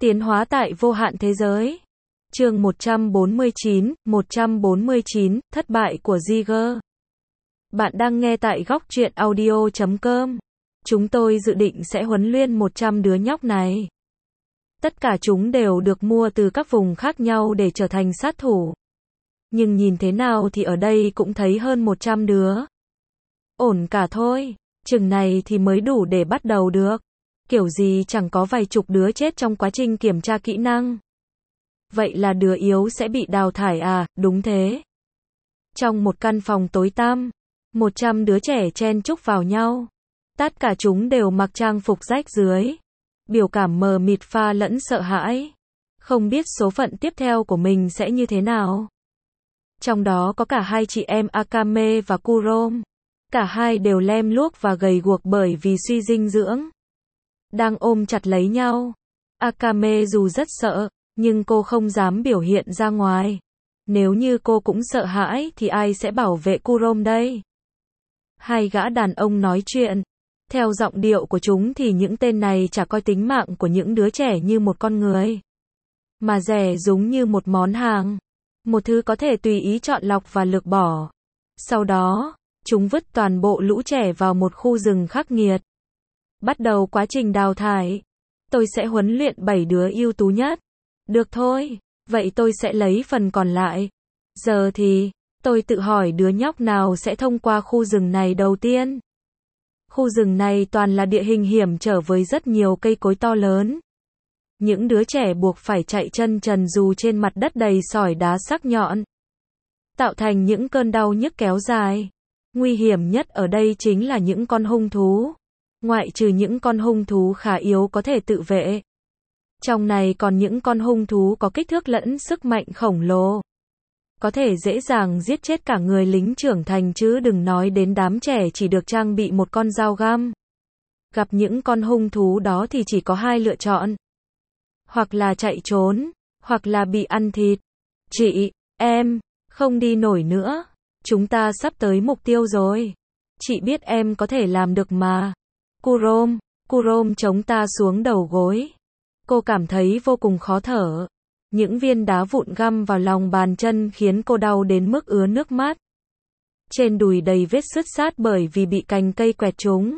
Tiến hóa tại vô hạn thế giới. Chương 149, thất bại của Jiger. Bạn đang nghe tại góc truyện audio.com. Chúng tôi dự định sẽ huấn luyện 100 đứa nhóc này. Tất cả chúng đều được mua từ các vùng khác nhau để trở thành sát thủ. Nhưng nhìn thế nào thì ở đây cũng thấy hơn 100 đứa. Ổn cả thôi, chừng này thì mới đủ để bắt đầu được. Kiểu gì chẳng có vài chục đứa chết trong quá trình kiểm tra kỹ năng. Vậy là đứa yếu sẽ bị đào thải à? Đúng thế. Trong một căn phòng tối tăm, 100 đứa trẻ chen chúc vào nhau. Tất cả chúng đều mặc trang phục rách rưới. Biểu cảm mờ mịt pha lẫn sợ hãi. Không biết số phận tiếp theo của mình sẽ như thế nào. Trong đó có cả hai chị em Akame và Kurom. Cả hai đều lem luốc và gầy guộc bởi vì suy dinh dưỡng. Đang ôm chặt lấy nhau. Akame dù rất sợ, nhưng cô không dám biểu hiện ra ngoài. Nếu như cô cũng sợ hãi thì ai sẽ bảo vệ Kurom đây? Hai gã đàn ông nói chuyện. Theo giọng điệu của chúng thì những tên này chả coi tính mạng của những đứa trẻ như một con người. Mà rẻ rúng như một món hàng. Một thứ có thể tùy ý chọn lọc và lược bỏ. Sau đó, chúng vứt toàn bộ lũ trẻ vào một khu rừng khắc nghiệt. Bắt đầu quá trình đào thải. Tôi sẽ huấn luyện 7 đứa ưu tú nhất. Được thôi, vậy tôi sẽ lấy phần còn lại. Giờ thì, tôi tự hỏi đứa nhóc nào sẽ thông qua khu rừng này đầu tiên. Khu rừng này toàn là địa hình hiểm trở với rất nhiều cây cối to lớn. Những đứa trẻ buộc phải chạy chân trần dù trên mặt đất đầy sỏi đá sắc nhọn. Tạo thành những cơn đau nhức kéo dài. Nguy hiểm nhất ở đây chính là những con hung thú. Ngoại trừ những con hung thú khá yếu có thể tự vệ. Trong này còn những con hung thú có kích thước lẫn sức mạnh khổng lồ. Có thể dễ dàng giết chết cả người lính trưởng thành chứ đừng nói đến đám trẻ chỉ được trang bị một con dao găm. Gặp những con hung thú đó thì chỉ có hai lựa chọn. Hoặc là chạy trốn, hoặc là bị ăn thịt. Chị, em, không đi nổi nữa. Chúng ta sắp tới mục tiêu rồi. Chị biết em có thể làm được mà. Kurom chống ta xuống đầu gối. Cô cảm thấy vô cùng khó thở. Những viên đá vụn găm vào lòng bàn chân khiến cô đau đến mức ứa nước mắt. Trên đùi đầy vết sứt xát bởi vì bị cành cây quẹt trúng.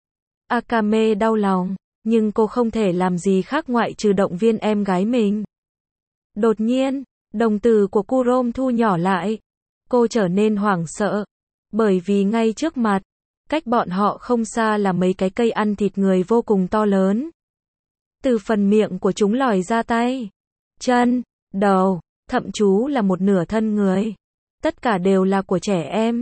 Akame đau lòng, nhưng cô không thể làm gì khác ngoại trừ động viên em gái mình. Đột nhiên, đồng tử của Kurom thu nhỏ lại. Cô trở nên hoảng sợ. Bởi vì ngay trước mặt, cách bọn họ không xa là mấy cái cây ăn thịt người vô cùng to lớn. Từ phần miệng của chúng lòi ra tay, chân, đầu, thậm chú là một nửa thân người. Tất cả đều là của trẻ em.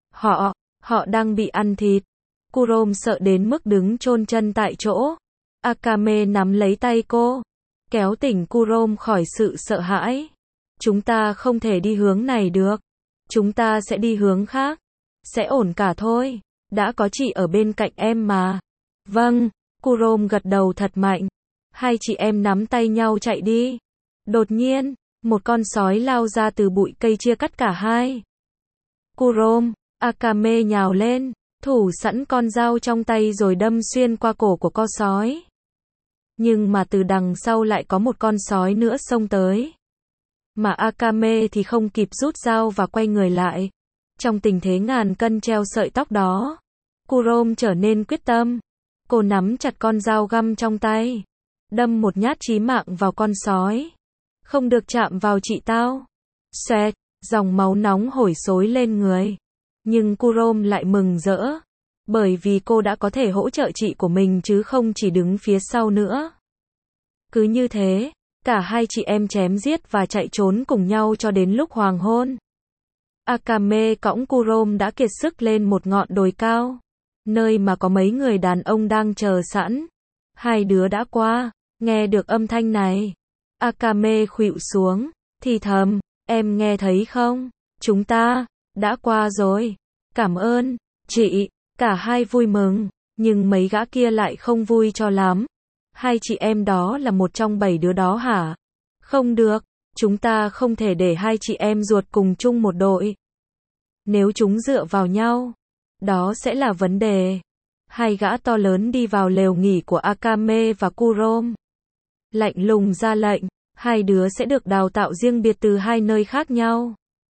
Họ đang bị ăn thịt. Kurom sợ đến mức đứng chôn chân tại chỗ. Akame nắm lấy tay cô, kéo tỉnh Kurom khỏi sự sợ hãi. Chúng ta không thể đi hướng này được. Chúng ta sẽ đi hướng khác. Sẽ ổn cả thôi. Đã có chị ở bên cạnh em mà. Vâng, Kurom gật đầu thật mạnh. Hai chị em nắm tay nhau chạy đi. Đột nhiên, một con sói lao ra từ bụi cây chia cắt cả hai. Kurom, Akame nhào lên, thủ sẵn con dao trong tay rồi đâm xuyên qua cổ của con sói. Nhưng mà từ đằng sau lại có một con sói nữa xông tới. Mà Akame thì không kịp rút dao và quay người lại. Trong tình thế ngàn cân treo sợi tóc đó, Kurom trở nên quyết tâm. Cô nắm chặt con dao găm trong tay, đâm một nhát chí mạng vào con sói. Không được chạm vào chị tao. Xoẹt, dòng máu nóng hổi xối lên người. Nhưng Kurom lại mừng rỡ. Bởi vì cô đã có thể hỗ trợ chị của mình chứ không chỉ đứng phía sau nữa. Cứ như thế, cả hai chị em chém giết và chạy trốn cùng nhau cho đến lúc hoàng hôn. Akame cõng Kurom đã kiệt sức lên một ngọn đồi cao. Nơi mà có mấy người đàn ông đang chờ sẵn. Hai đứa đã qua, nghe được âm thanh này. Akame khuỵu xuống, thì thầm, em nghe thấy không? Chúng ta, đã qua rồi. Cảm ơn, chị. Cả hai vui mừng, nhưng mấy gã kia lại không vui cho lắm. Hai chị em đó là một trong 7 đứa đó hả? Không được, chúng ta không thể để hai chị em ruột cùng chung một đội. Nếu chúng dựa vào nhau, đó sẽ là vấn đề. Hai gã to lớn đi vào lều nghỉ của Akame và Kurom. lạnh lùng ra lệnh, hai đứa sẽ được đào tạo riêng biệt từ hai nơi khác nhau.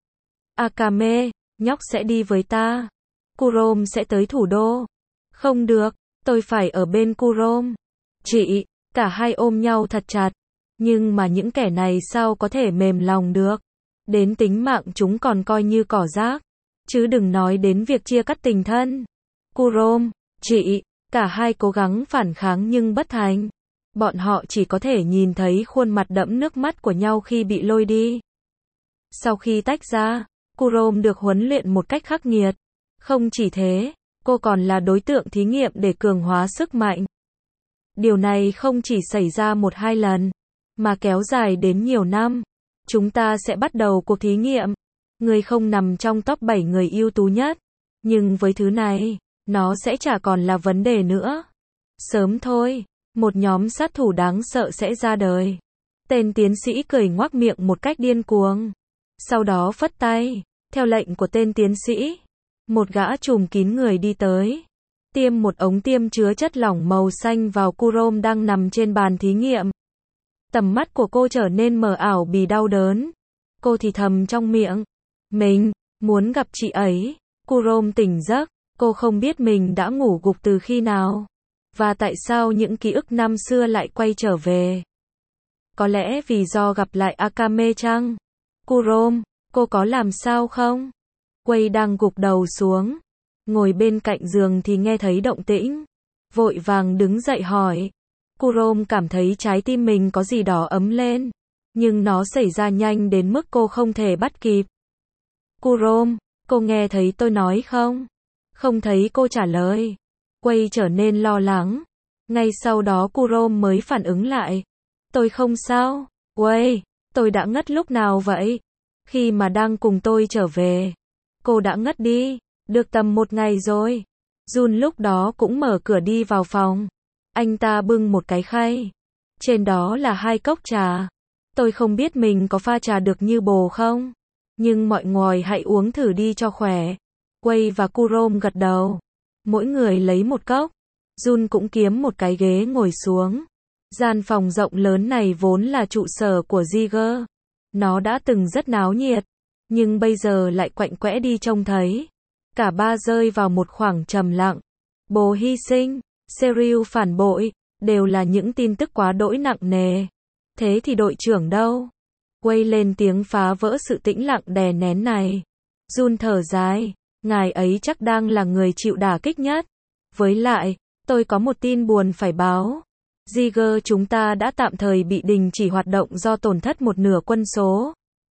Akame, nhóc sẽ đi với ta. Kurom sẽ tới thủ đô. Không được, tôi phải ở bên Kurom. Chị, cả hai ôm nhau thật chặt. Nhưng mà những kẻ này sao có thể mềm lòng được. Đến tính mạng chúng còn coi như cỏ rác. Chứ đừng nói đến việc chia cắt tình thân. Kurom, chị, cả hai cố gắng phản kháng nhưng bất thành. Bọn họ chỉ có thể nhìn thấy khuôn mặt đẫm nước mắt của nhau khi bị lôi đi. Sau khi tách ra, Kurom được huấn luyện một cách khắc nghiệt. Không chỉ thế, cô còn là đối tượng thí nghiệm để cường hóa sức mạnh. Điều này không chỉ xảy ra một hai lần, mà kéo dài đến nhiều năm. Chúng ta sẽ bắt đầu cuộc thí nghiệm. Người không nằm trong top 7 người ưu tú nhất. Nhưng với thứ này, nó sẽ chả còn là vấn đề nữa. Sớm thôi, một nhóm sát thủ đáng sợ sẽ ra đời. Tên tiến sĩ cười ngoác miệng một cách điên cuồng. Sau đó phất tay, theo lệnh của tên tiến sĩ. Một gã trùm kín người đi tới. Tiêm một ống tiêm chứa chất lỏng màu xanh vào Kurom đang nằm trên bàn thí nghiệm. Tầm mắt của cô trở nên mờ ảo vì đau đớn. Cô thì thầm trong miệng. Mình muốn gặp chị ấy. Kurom tỉnh giấc. Cô không biết mình đã ngủ gục từ khi nào. Và tại sao những ký ức năm xưa lại quay trở về. Có lẽ vì do gặp lại Akame chăng? Kurom, cô có làm sao không? Quay đang gục đầu xuống. Ngồi bên cạnh giường thì nghe thấy động tĩnh. Vội vàng đứng dậy hỏi. Kurom cảm thấy trái tim mình có gì đó ấm lên. Nhưng nó xảy ra nhanh đến mức cô không thể bắt kịp. Kurom, cô nghe thấy tôi nói không? Không thấy cô trả lời. Quay trở nên lo lắng. Ngay sau đó Kurom mới phản ứng lại. Tôi không sao. Quay, tôi đã ngất lúc nào vậy? Khi mà đang cùng tôi trở về. Cô đã ngất đi. Được tầm 1 ngày rồi. Jun lúc đó cũng mở cửa đi vào phòng. Anh ta bưng một cái khay. Trên đó là 2 cốc trà. Tôi không biết mình có pha trà được như bồ không. Nhưng mọi người hãy uống thử đi cho khỏe. Quay và Kurom gật đầu. Mỗi người lấy một cốc. Jun cũng kiếm một cái ghế ngồi xuống. Gian phòng rộng lớn này vốn là trụ sở của Jiger. Nó đã từng rất náo nhiệt. Nhưng bây giờ lại quạnh quẽ đi trông thấy. Cả ba rơi vào một khoảng trầm lặng. Bố hy sinh, Serial phản bội, đều là những tin tức quá đỗi nặng nề. Thế thì đội trưởng đâu? Quay lên tiếng phá vỡ sự tĩnh lặng đè nén này. Jun thở dài, ngài ấy chắc đang là người chịu đả kích nhất. Với lại, tôi có một tin buồn phải báo. Jiger chúng ta đã tạm thời bị đình chỉ hoạt động do tổn thất một nửa quân số.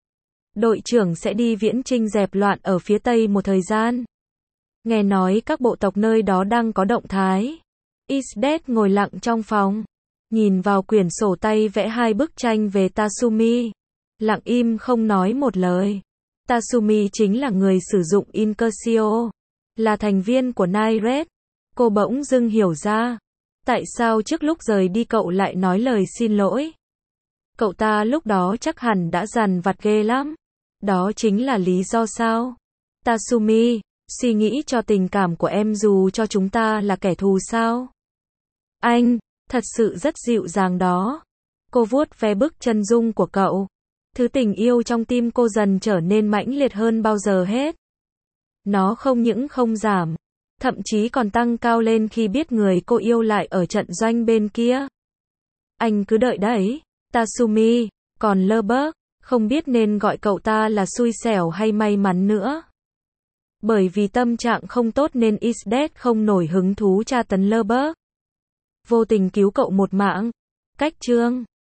Đội trưởng sẽ đi viễn chinh dẹp loạn ở phía Tây một thời gian. Nghe nói các bộ tộc nơi đó đang có động thái. Isdet ngồi lặng trong phòng. Nhìn vào quyển sổ tay vẽ 2 bức tranh về Tatsumi. Lặng im không nói một lời. Tatsumi chính là người sử dụng Incursio. Là thành viên của Night. Cô bỗng dưng hiểu ra. Tại sao trước lúc rời đi cậu lại nói lời xin lỗi. Cậu ta lúc đó chắc hẳn đã dằn vặt ghê lắm. Đó chính là lý do sao? Tatsumi, suy nghĩ cho tình cảm của em dù cho chúng ta là kẻ thù sao? Anh, thật sự rất dịu dàng đó. Cô vuốt ve bức chân dung của cậu. Thứ tình yêu trong tim cô dần trở nên mãnh liệt hơn bao giờ hết. Nó không những không giảm, thậm chí còn tăng cao lên khi biết người cô yêu lại ở trận doanh bên kia. Anh cứ đợi đấy, Tatsumi, còn Lubberg, không biết nên gọi cậu ta là xui xẻo hay may mắn nữa. Bởi vì tâm trạng không tốt nên Isdet không nổi hứng thú tra tấn Lubberg. Vô tình cứu cậu một mạng. Cách chương